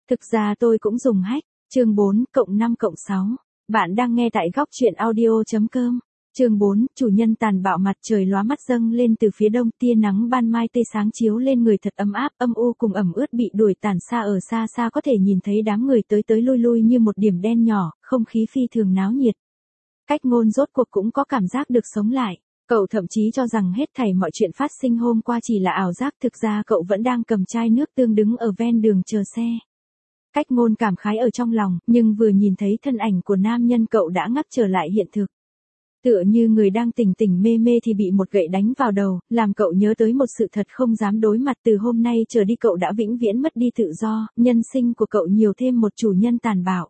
Thực ra tôi cũng dùng hack. Chương 4+5+6. Bạn đang nghe tại góc truyện audio.com. Chương 4, chủ nhân tàn bạo. Mặt trời lóa mắt dâng lên từ phía đông, tia nắng ban mai tươi sáng chiếu lên người thật ấm áp, âm u cùng ẩm ướt bị đuổi tàn xa. Ở xa xa có thể nhìn thấy đám người tới tới lui lui như một điểm đen nhỏ, không khí phi thường náo nhiệt. Cách Ngôn rốt cuộc cũng có cảm giác được sống lại. Cậu thậm chí cho rằng hết thảy mọi chuyện phát sinh hôm qua chỉ là ảo giác, thực ra cậu vẫn đang cầm chai nước tương đứng ở ven đường chờ xe. Cách Ngôn cảm khái ở trong lòng, nhưng vừa nhìn thấy thân ảnh của nam nhân cậu đã ngắt trở lại hiện thực. Tựa như người đang tỉnh tỉnh mê mê thì bị một gậy đánh vào đầu, làm cậu nhớ tới một sự thật không dám đối mặt. Từ hôm nay trở đi cậu đã vĩnh viễn mất đi tự do, nhân sinh của cậu nhiều thêm một chủ nhân tàn bạo.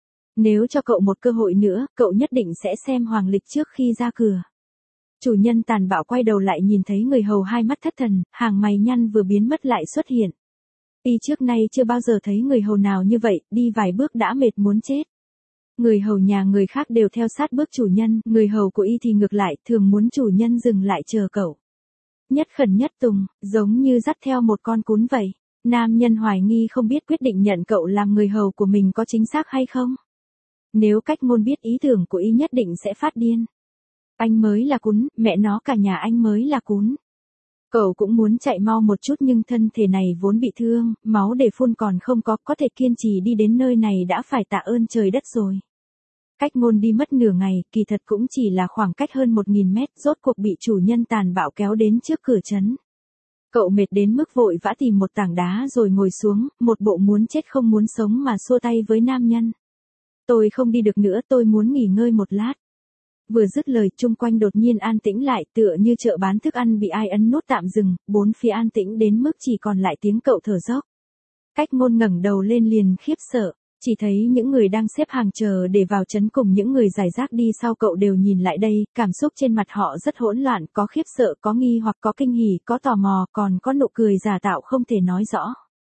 Nếu cho cậu một cơ hội nữa, cậu nhất định sẽ xem hoàng lịch trước khi ra cửa. Chủ nhân tàn bạo quay đầu lại nhìn thấy người hầu hai mắt thất thần, hàng mày nhăn vừa biến mất lại xuất hiện. Y trước nay chưa bao giờ thấy người hầu nào như vậy, đi vài bước đã mệt muốn chết. Người hầu nhà người khác đều theo sát bước chủ nhân, người hầu của Y thì ngược lại, thường muốn chủ nhân dừng lại chờ cậu. Nhất khẩn nhất tùng, giống như dắt theo một con cún vậy. Nam nhân hoài nghi không biết quyết định nhận cậu làm người hầu của mình có chính xác hay không. Nếu Cách Ngôn biết ý tưởng của Y nhất định sẽ phát điên. Anh mới là cún, mẹ nó cả nhà anh mới là cún. Cậu cũng muốn chạy mau một chút nhưng thân thể này vốn bị thương, máu để phun còn không có thể kiên trì đi đến nơi này đã phải tạ ơn trời đất rồi. Cách Ngôn đi mất nửa ngày, kỳ thật cũng chỉ là khoảng cách hơn 1000 mét, rốt cuộc bị chủ nhân tàn bạo kéo đến trước cửa trấn. Cậu mệt đến mức vội vã tìm một tảng đá rồi ngồi xuống, một bộ muốn chết không muốn sống mà xua tay với nam nhân. Tôi không đi được nữa, tôi muốn nghỉ ngơi một lát. Vừa dứt lời, chung quanh đột nhiên an tĩnh lại, tựa như chợ bán thức ăn bị ai ấn nút tạm dừng, bốn phía an tĩnh đến mức chỉ còn lại tiếng cậu thở dốc. Cách Ngôn ngẩng đầu lên liền khiếp sợ, chỉ thấy những người đang xếp hàng chờ để vào trấn cùng những người rải rác đi sau cậu đều nhìn lại đây, cảm xúc trên mặt họ rất hỗn loạn, có khiếp sợ, có nghi hoặc, có kinh hỉ, có tò mò, còn có nụ cười giả tạo không thể nói rõ.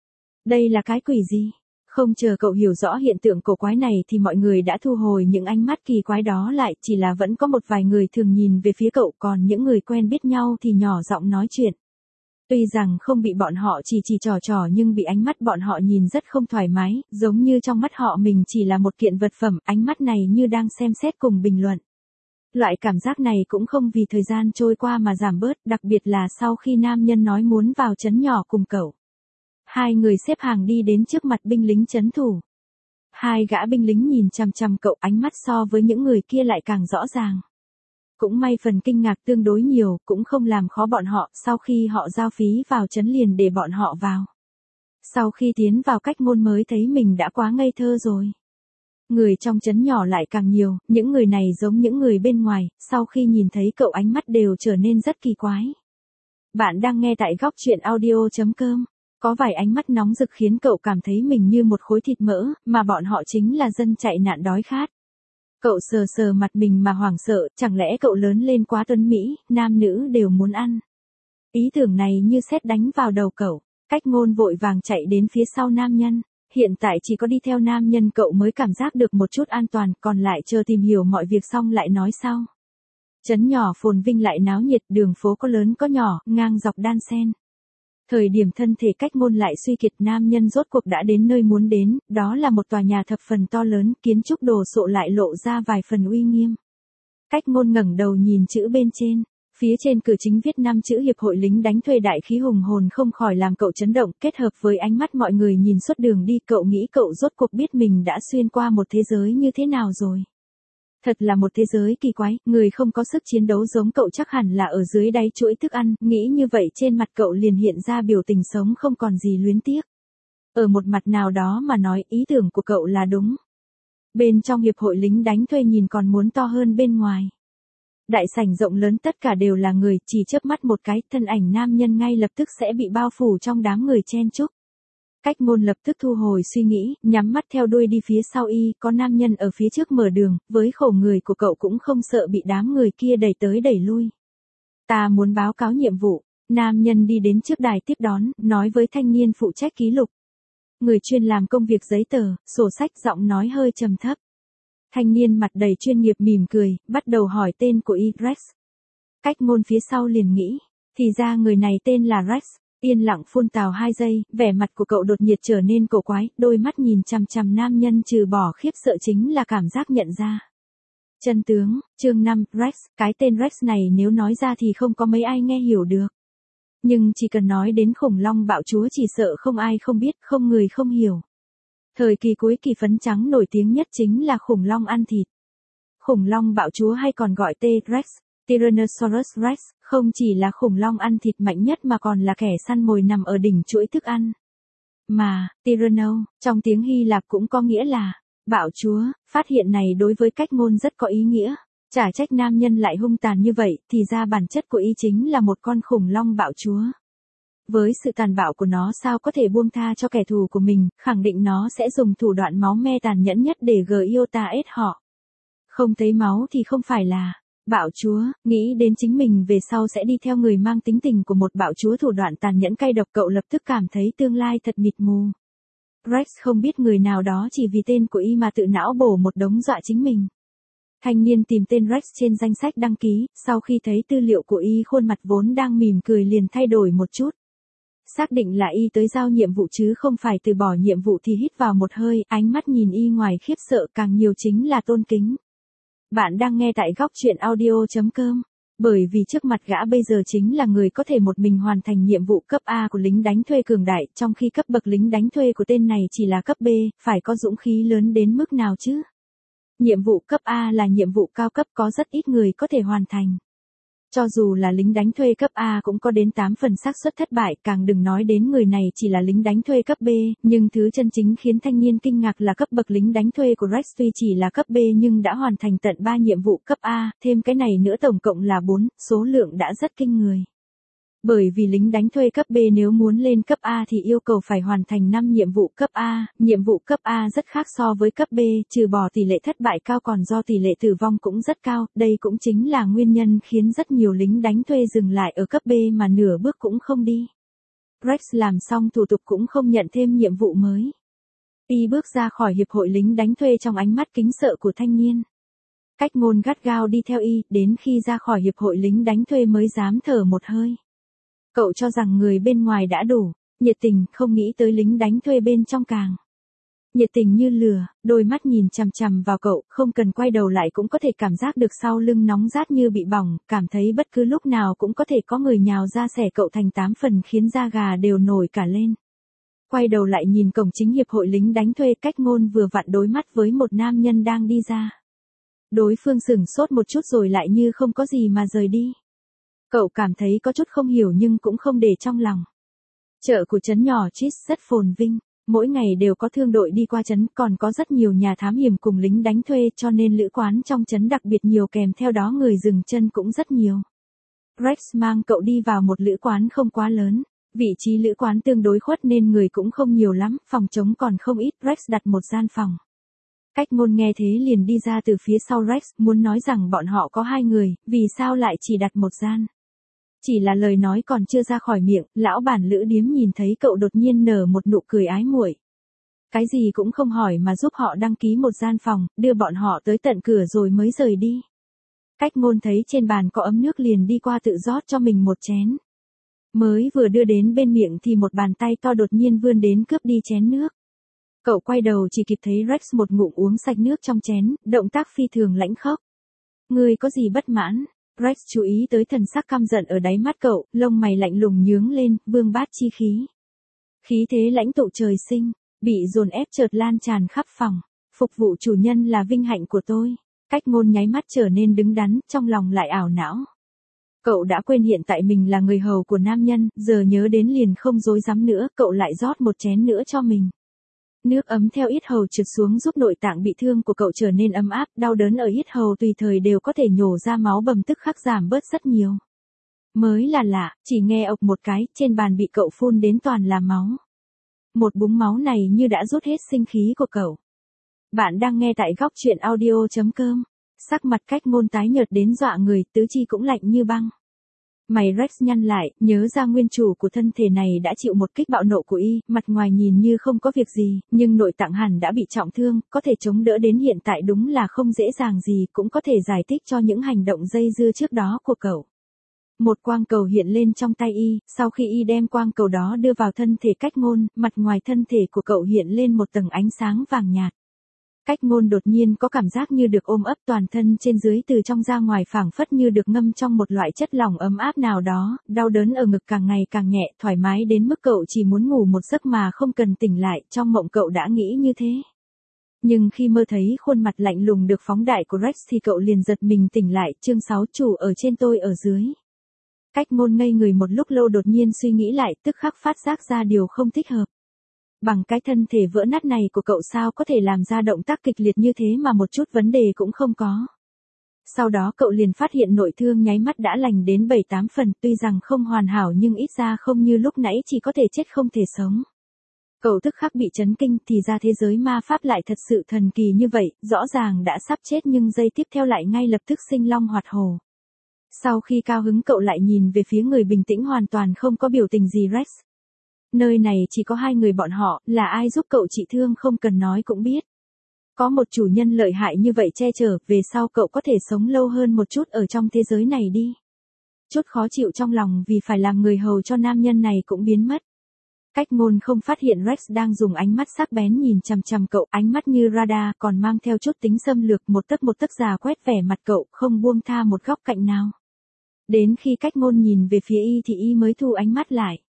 Đây là cái quỷ gì? Không chờ cậu hiểu rõ hiện tượng cổ quái này thì mọi người đã thu hồi những ánh mắt kỳ quái đó lại, chỉ là vẫn có một vài người thường nhìn về phía cậu, còn những người quen biết nhau thì nhỏ giọng nói chuyện. Tuy rằng không bị bọn họ chỉ trò nhưng bị ánh mắt bọn họ nhìn rất không thoải mái, giống như trong mắt họ mình chỉ là một kiện vật phẩm, ánh mắt này như đang xem xét cùng bình luận. Loại cảm giác này cũng không vì thời gian trôi qua mà giảm bớt, đặc biệt là sau khi nam nhân nói muốn vào trấn nhỏ cùng cậu. Hai người xếp hàng đi đến trước mặt binh lính trấn thủ. Hai gã binh lính nhìn chằm chằm cậu, ánh mắt so với những người kia lại càng rõ ràng. Cũng may phần kinh ngạc tương đối nhiều, cũng không làm khó bọn họ, sau khi họ giao phí vào trấn liền để bọn họ vào. Sau khi tiến vào Cách Ngôn mới thấy mình đã quá ngây thơ rồi. Người trong trấn nhỏ lại càng nhiều, những người này giống những người bên ngoài, sau khi nhìn thấy cậu ánh mắt đều trở nên rất kỳ quái. Bạn đang nghe tại góc truyện audio.com. Có vài ánh mắt nóng rực khiến cậu cảm thấy mình như một khối thịt mỡ, mà bọn họ chính là dân chạy nạn đói khát. Cậu sờ sờ mặt mình mà hoảng sợ, chẳng lẽ cậu lớn lên quá tuấn mỹ, nam nữ đều muốn ăn. Ý tưởng này như sét đánh vào đầu cậu. Cách Ngôn vội vàng chạy đến phía sau nam nhân. Hiện tại chỉ có đi theo nam nhân cậu mới cảm giác được một chút an toàn, còn lại chờ tìm hiểu mọi việc xong lại nói sau. Trấn nhỏ phồn vinh lại náo nhiệt, đường phố có lớn có nhỏ, ngang dọc đan xen. Thời điểm thân thể Cách Ngôn lại suy kiệt, nam nhân rốt cuộc đã đến nơi muốn đến, đó là một tòa nhà thập phần to lớn, kiến trúc đồ sộ lại lộ ra vài phần uy nghiêm. Cách Ngôn ngẩng đầu nhìn chữ bên trên, phía trên cửa chính viết 5 chữ Hiệp hội lính đánh thuê đại khí hùng hồn không khỏi làm cậu chấn động, kết hợp với ánh mắt mọi người nhìn suốt đường đi, cậu nghĩ cậu rốt cuộc biết mình đã xuyên qua một thế giới như thế nào rồi. Thật là một thế giới kỳ quái, người không có sức chiến đấu giống cậu chắc hẳn là ở dưới đáy chuỗi thức ăn, nghĩ như vậy trên mặt cậu liền hiện ra biểu tình sống không còn gì luyến tiếc. Ở một mặt nào đó mà nói, ý tưởng của cậu là đúng. Bên trong hiệp hội lính đánh thuê nhìn còn muốn to hơn bên ngoài. Đại sảnh rộng lớn tất cả đều là người, chỉ chớp mắt một cái, thân ảnh nam nhân ngay lập tức sẽ bị bao phủ trong đám người chen chúc. Cách Ngôn lập tức thu hồi suy nghĩ, nhắm mắt theo đuôi đi phía sau y, có nam nhân ở phía trước mở đường, với khổ người của cậu cũng không sợ bị đám người kia đẩy tới đẩy lui. Ta muốn báo cáo nhiệm vụ, nam nhân đi đến trước đài tiếp đón, nói với thanh niên phụ trách ký lục. Người chuyên làm công việc giấy tờ, sổ sách, giọng nói hơi trầm thấp. Thanh niên mặt đầy chuyên nghiệp mỉm cười, bắt đầu hỏi tên của y, Rex. Cách Ngôn phía sau liền nghĩ, thì ra người này tên là Rex. Yên lặng phun tào 2 giây, vẻ mặt của cậu đột nhiệt trở nên cổ quái, đôi mắt nhìn chằm chằm nam nhân trừ bỏ khiếp sợ chính là cảm giác nhận ra. Chân tướng, chương 5, Rex, cái tên Rex này nếu nói ra thì không có mấy ai nghe hiểu được. Nhưng chỉ cần nói đến khủng long bạo chúa chỉ sợ không ai không biết, không người không hiểu. Thời kỳ cuối kỳ phấn trắng nổi tiếng nhất chính là khủng long ăn thịt. Khủng long bạo chúa hay còn gọi T-Rex, Tyrannosaurus Rex, không chỉ là khủng long ăn thịt mạnh nhất mà còn là kẻ săn mồi nằm ở đỉnh chuỗi thức ăn. Mà, Tyranno, trong tiếng Hy Lạp cũng có nghĩa là bạo chúa, phát hiện này đối với cách ngôn rất có ý nghĩa. Chả trách nam nhân lại hung tàn như vậy, thì ra bản chất của y chính là một con khủng long bạo chúa. Với sự tàn bạo của nó sao có thể buông tha cho kẻ thù của mình, khẳng định nó sẽ dùng thủ đoạn máu me tàn nhẫn nhất để Giotaes họ. Không thấy máu thì không phải là bạo chúa, nghĩ đến chính mình về sau sẽ đi theo người mang tính tình của một bạo chúa thủ đoạn tàn nhẫn cay độc, cậu lập tức cảm thấy tương lai thật mịt mù. Rex không biết người nào đó chỉ vì tên của y mà tự não bổ một đống dọa chính mình. Thanh niên tìm tên Rex trên danh sách đăng ký, sau khi thấy tư liệu của y khuôn mặt vốn đang mỉm cười liền thay đổi một chút. Xác định là y tới giao nhiệm vụ chứ không phải từ bỏ nhiệm vụ thì hít vào một hơi, ánh mắt nhìn y ngoài khiếp sợ càng nhiều chính là tôn kính. Bạn đang nghe tại góc truyện audio.com. Bởi vì trước mặt gã bây giờ chính là người có thể một mình hoàn thành nhiệm vụ cấp A của lính đánh thuê cường đại, trong khi cấp bậc lính đánh thuê của tên này chỉ là cấp B, phải có dũng khí lớn đến mức nào chứ? Nhiệm vụ cấp A là nhiệm vụ cao cấp có rất ít người có thể hoàn thành. Cho dù là lính đánh thuê cấp A cũng có đến 8 phần xác suất thất bại, càng đừng nói đến người này chỉ là lính đánh thuê cấp B, nhưng thứ chân chính khiến thanh niên kinh ngạc là cấp bậc lính đánh thuê của Rex tuy chỉ là cấp B nhưng đã hoàn thành tận 3 nhiệm vụ cấp A, thêm cái này nữa tổng cộng là 4, số lượng đã rất kinh người. Bởi vì lính đánh thuê cấp B nếu muốn lên cấp A thì yêu cầu phải hoàn thành 5 nhiệm vụ cấp A, nhiệm vụ cấp A rất khác so với cấp B, trừ bỏ tỷ lệ thất bại cao còn do tỷ lệ tử vong cũng rất cao, đây cũng chính là nguyên nhân khiến rất nhiều lính đánh thuê dừng lại ở cấp B mà nửa bước cũng không đi. Rex làm xong thủ tục cũng không nhận thêm nhiệm vụ mới. Y bước ra khỏi hiệp hội lính đánh thuê trong ánh mắt kính sợ của thanh niên. Cách ngôn gắt gao đi theo y, đến khi ra khỏi hiệp hội lính đánh thuê mới dám thở một hơi. Cậu cho rằng người bên ngoài đã đủ nhiệt tình, không nghĩ tới lính đánh thuê bên trong càng nhiệt tình như lửa, đôi mắt nhìn chằm chằm vào cậu, không cần quay đầu lại cũng có thể cảm giác được sau lưng nóng rát như bị bỏng, cảm thấy bất cứ lúc nào cũng có thể có người nhào ra xẻ cậu thành 8 phần khiến da gà đều nổi cả lên. Quay đầu lại nhìn cổng chính hiệp hội lính đánh thuê, cách ngôn vừa vặn đối mắt với một nam nhân đang đi ra. Đối phương sửng sốt một chút rồi lại như không có gì mà rời đi. Cậu cảm thấy có chút không hiểu nhưng cũng không để trong lòng. Chợ của trấn nhỏ Chis rất phồn vinh, mỗi ngày đều có thương đội đi qua trấn, còn có rất nhiều nhà thám hiểm cùng lính đánh thuê cho nên lữ quán trong trấn đặc biệt nhiều, kèm theo đó người dừng chân cũng rất nhiều. Rex mang cậu đi vào một lữ quán không quá lớn, vị trí lữ quán tương đối khuất nên người cũng không nhiều lắm, phòng trống còn không ít, Rex đặt một gian phòng. Cách ngôn nghe thế liền đi ra từ phía sau Rex, muốn nói rằng bọn họ có 2 người, vì sao lại chỉ đặt một gian. Chỉ là lời nói còn chưa ra khỏi miệng, lão bản lữ điếm nhìn thấy cậu đột nhiên nở một nụ cười ái muội. Cái gì cũng không hỏi mà giúp họ đăng ký một gian phòng, đưa bọn họ tới tận cửa rồi mới rời đi. Cách ngôn thấy trên bàn có ấm nước liền đi qua tự rót cho mình một chén. Mới vừa đưa đến bên miệng thì một bàn tay to đột nhiên vươn đến cướp đi chén nước. Cậu quay đầu chỉ kịp thấy Rex một ngụm uống sạch nước trong chén, động tác phi thường lãnh khốc. Ngươi có gì bất mãn? Rex chú ý tới thần sắc căm giận ở đáy mắt cậu, lông mày lạnh lùng nhướng lên, vương bát chi khí. Khí thế lãnh tụ trời sinh, bị dồn ép chợt lan tràn khắp phòng. Phục vụ chủ nhân là vinh hạnh của tôi. Cách ngôn nháy mắt trở nên đứng đắn, trong lòng lại ảo não. Cậu đã quên hiện tại mình là người hầu của nam nhân, giờ nhớ đến liền không dối dám nữa, cậu lại rót một chén nữa cho mình. Nước ấm theo yết hầu trượt xuống giúp nội tạng bị thương của cậu trở nên ấm áp, đau đớn ở yết hầu tùy thời đều có thể nhổ ra máu bầm tức khắc giảm bớt rất nhiều. Mới là lạ, chỉ nghe ộc một cái, trên bàn bị cậu phun đến toàn là máu. Một búng máu này như đã rút hết sinh khí của cậu. Bạn đang nghe tại góc truyện audio.com. Sắc mặt cách ngôn tái nhợt đến dọa người, tứ chi cũng lạnh như băng. Mày Rex nhăn lại, nhớ ra nguyên chủ của thân thể này đã chịu một kích bạo nộ của y, mặt ngoài nhìn như không có việc gì, nhưng nội tạng hẳn đã bị trọng thương, có thể chống đỡ đến hiện tại đúng là không dễ dàng gì, cũng có thể giải thích cho những hành động dây dưa trước đó của cậu. Một quang cầu hiện lên trong tay y, sau khi y đem quang cầu đó đưa vào thân thể Cách Ngôn, mặt ngoài thân thể của cậu hiện lên một tầng ánh sáng vàng nhạt. Cách Ngôn đột nhiên có cảm giác như được ôm ấp toàn thân trên dưới từ trong ra ngoài phảng phất như được ngâm trong một loại chất lỏng ấm áp nào đó, đau đớn ở ngực càng ngày càng nhẹ, thoải mái đến mức cậu chỉ muốn ngủ một giấc mà không cần tỉnh lại, trong mộng cậu đã nghĩ như thế. Nhưng khi mơ thấy khuôn mặt lạnh lùng được phóng đại của Rex thì cậu liền giật mình tỉnh lại, chương 6 chủ ở trên tôi ở dưới. Cách Ngôn ngây người một lúc lâu đột nhiên suy nghĩ lại, tức khắc phát giác ra điều không thích hợp. Bằng cái thân thể vỡ nát này của cậu sao có thể làm ra động tác kịch liệt như thế mà một chút vấn đề cũng không có. Sau đó cậu liền phát hiện nội thương nháy mắt đã lành đến 7-8 phần, tuy rằng không hoàn hảo nhưng ít ra không như lúc nãy chỉ có thể chết không thể sống. Cậu tức khắc bị chấn kinh, thì ra thế giới ma pháp lại thật sự thần kỳ như vậy, rõ ràng đã sắp chết nhưng giây tiếp theo lại ngay lập tức sinh long hoạt hổ. Sau khi cao hứng cậu lại nhìn về phía người bình tĩnh hoàn toàn không có biểu tình gì Rex. Nơi này chỉ có hai người bọn họ, là ai giúp cậu trị thương không cần nói cũng biết. Có một chủ nhân lợi hại như vậy che chở, về sau cậu có thể sống lâu hơn một chút ở trong thế giới này đi. Chút khó chịu trong lòng vì phải làm người hầu cho nam nhân này cũng biến mất. Cách Ngôn không phát hiện Rex đang dùng ánh mắt sắc bén nhìn chằm chằm cậu, ánh mắt như radar còn mang theo chút tính xâm lược, một tấc già quét vẻ mặt cậu, không buông tha một góc cạnh nào. Đến khi Cách Ngôn nhìn về phía y thì y mới thu ánh mắt lại.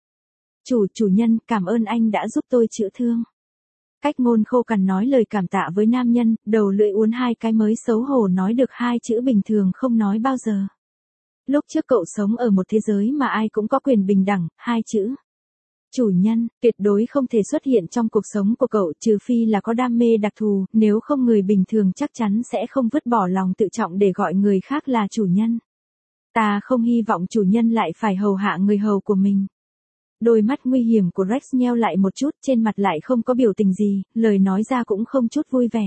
Chủ nhân, cảm ơn anh đã giúp tôi chữa thương. Cách Ngôn khô cằn nói lời cảm tạ với nam nhân, đầu lưỡi uốn hai cái mới xấu hổ nói được hai chữ bình thường không nói bao giờ. Lúc trước cậu sống ở một thế giới mà ai cũng có quyền bình đẳng, hai chữ chủ nhân, tuyệt đối không thể xuất hiện trong cuộc sống của cậu trừ phi là có đam mê đặc thù, nếu không người bình thường chắc chắn sẽ không vứt bỏ lòng tự trọng để gọi người khác là chủ nhân. Ta không hy vọng chủ nhân lại phải hầu hạ người hầu của mình. Đôi mắt nguy hiểm của Rex nheo lại một chút, trên mặt lại không có biểu tình gì, lời nói ra cũng không chút vui vẻ.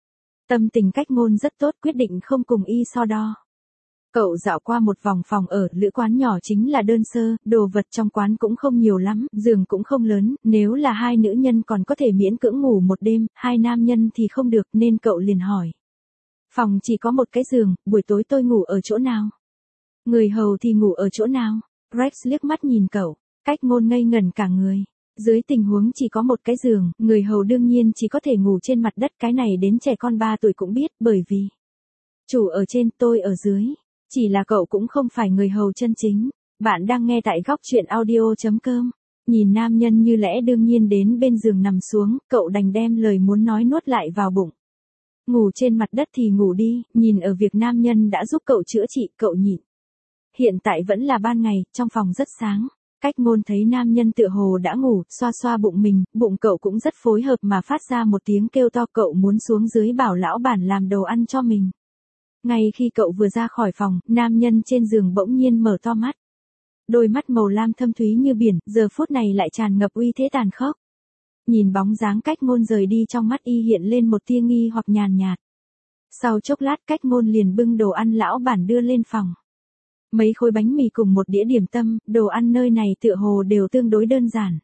Tâm tình Cách Ngôn rất tốt, quyết định không cùng y so đo. Cậu dạo qua một vòng phòng ở, lữ quán nhỏ chính là đơn sơ, đồ vật trong quán cũng không nhiều lắm, giường cũng không lớn, nếu là hai nữ nhân còn có thể miễn cưỡng ngủ một đêm, hai nam nhân thì không được nên cậu liền hỏi. Phòng chỉ có một cái giường, buổi tối tôi ngủ ở chỗ nào? Người hầu thì ngủ ở chỗ nào? Rex liếc mắt nhìn cậu, Cách Ngôn ngây ngẩn cả người. Dưới tình huống chỉ có một cái giường, người hầu đương nhiên chỉ có thể ngủ trên mặt đất, cái này đến trẻ con 3 tuổi cũng biết, bởi vì chủ ở trên, tôi ở dưới. Chỉ là cậu cũng không phải người hầu chân chính. Bạn đang nghe tại góc truyện audio.com. Nhìn nam nhân như lẽ đương nhiên đến bên giường nằm xuống, cậu đành đem lời muốn nói nuốt lại vào bụng. Ngủ trên mặt đất thì ngủ đi, nhìn ở việc nam nhân đã giúp cậu chữa trị, cậu nhịn. Hiện tại vẫn là ban ngày, trong phòng rất sáng. Cách Ngôn thấy nam nhân tựa hồ đã ngủ, xoa xoa bụng mình, bụng cậu cũng rất phối hợp mà phát ra một tiếng kêu to, cậu muốn xuống dưới bảo lão bản làm đồ ăn cho mình. Ngay khi cậu vừa ra khỏi phòng, nam nhân trên giường bỗng nhiên mở to mắt. Đôi mắt màu lam thâm thúy như biển, giờ phút này lại tràn ngập uy thế tàn khốc. Nhìn bóng dáng Cách Ngôn rời đi trong mắt y hiện lên một tia nghi hoặc nhàn nhạt. Sau chốc lát Cách Ngôn liền bưng đồ ăn lão bản đưa lên phòng. Mấy khối bánh mì cùng một đĩa điểm tâm, đồ ăn nơi này tựa hồ đều tương đối đơn giản.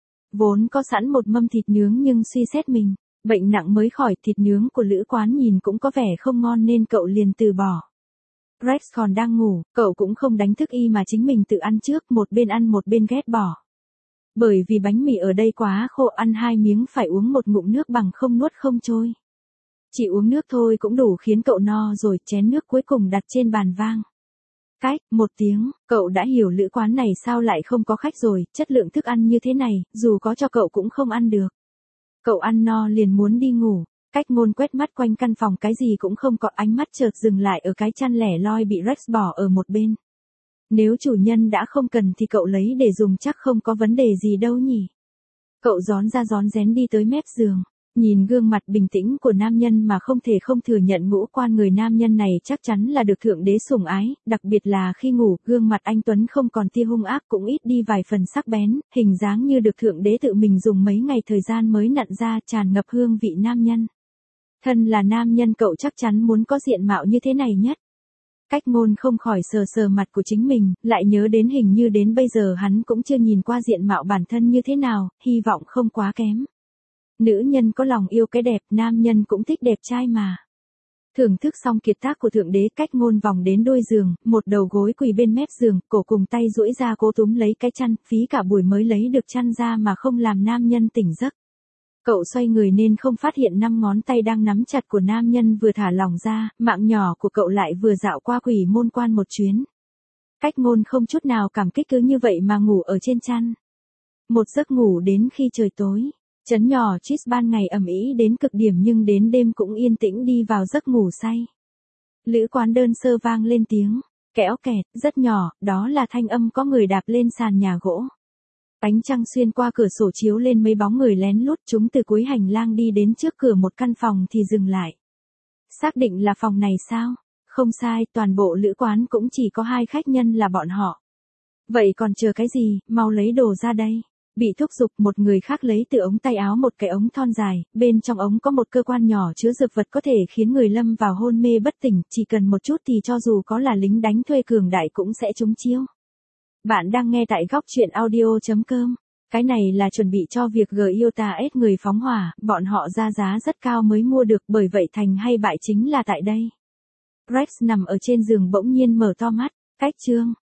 Vốn có sẵn một mâm thịt nướng nhưng suy xét mình, bệnh nặng mới khỏi, thịt nướng của lữ quán nhìn cũng có vẻ không ngon nên cậu liền từ bỏ. Rex còn đang ngủ, cậu cũng không đánh thức y mà chính mình tự ăn trước, một bên ăn một bên ghét bỏ. Bởi vì bánh mì ở đây quá khô, ăn 2 miếng phải uống một ngụm nước bằng không nuốt không trôi. Chỉ uống nước thôi cũng đủ khiến cậu no rồi, chén nước cuối cùng đặt trên bàn vang. Cách, một tiếng, cậu đã hiểu lữ quán này sao lại không có khách rồi, chất lượng thức ăn như thế này, dù có cho cậu cũng không ăn được. Cậu ăn no liền muốn đi ngủ, Cách Ngôn quét mắt quanh căn phòng cái gì cũng không có, ánh mắt chợt dừng lại ở cái chăn lẻ loi bị Rex bỏ ở một bên. Nếu chủ nhân đã không cần thì cậu lấy để dùng chắc không có vấn đề gì đâu nhỉ. Cậu rón ra rón rén đi tới mép giường. Nhìn gương mặt bình tĩnh của nam nhân mà không thể không thừa nhận ngũ quan người nam nhân này chắc chắn là được thượng đế sủng ái, đặc biệt là khi ngủ, gương mặt anh Tuấn không còn tia hung ác cũng ít đi vài phần sắc bén, hình dáng như được thượng đế tự mình dùng mấy ngày thời gian mới nặn ra, tràn ngập hương vị nam nhân. Thân là nam nhân cậu chắc chắn muốn có diện mạo như thế này nhất. Cách Ngôn không khỏi sờ sờ mặt của chính mình, lại nhớ đến hình như đến bây giờ hắn cũng chưa nhìn qua diện mạo bản thân như thế nào, hy vọng không quá kém. Nữ nhân có lòng yêu cái đẹp, nam nhân cũng thích đẹp trai mà. Thưởng thức xong kiệt tác của thượng đế, Cách Ngôn vòng đến đôi giường, một đầu gối quỳ bên mép giường, cổ cùng tay duỗi ra cố túm lấy cái chăn, phí cả buổi mới lấy được chăn ra mà không làm nam nhân tỉnh giấc. Cậu xoay người nên không phát hiện 5 ngón tay đang nắm chặt của nam nhân vừa thả lỏng ra, mạng nhỏ của cậu lại vừa dạo qua quỷ môn quan một chuyến. Cách Ngôn không chút nào cảm kích, cứ như vậy mà ngủ ở trên chăn. Một giấc ngủ đến khi trời tối. Trấn nhỏ Chis ban ngày ầm ĩ đến cực điểm nhưng đến đêm cũng yên tĩnh đi vào giấc ngủ say. Lữ quán đơn sơ vang lên tiếng kéo kẹt, rất nhỏ, đó là thanh âm có người đạp lên sàn nhà gỗ. Ánh trăng xuyên qua cửa sổ chiếu lên mấy bóng người lén lút, chúng từ cuối hành lang đi đến trước cửa một căn phòng thì dừng lại. Xác định là phòng này sao? Không sai, toàn bộ lữ quán cũng chỉ có 2 khách nhân là bọn họ. Vậy còn chờ cái gì, mau lấy đồ ra đây. Bị thúc giục, một người khác lấy từ ống tay áo một cái ống thon dài, bên trong ống có một cơ quan nhỏ chứa dược vật có thể khiến người lâm vào hôn mê bất tỉnh, chỉ cần một chút thì cho dù có là lính đánh thuê cường đại cũng sẽ trúng chiêu. Bạn đang nghe tại góc chuyện audio.com. Cái này là chuẩn bị cho việc Giota ép người phóng hỏa, bọn họ ra giá rất cao mới mua được, bởi vậy thành hay bại chính là tại đây. Rex nằm ở trên giường bỗng nhiên mở to mắt, Cách Trương,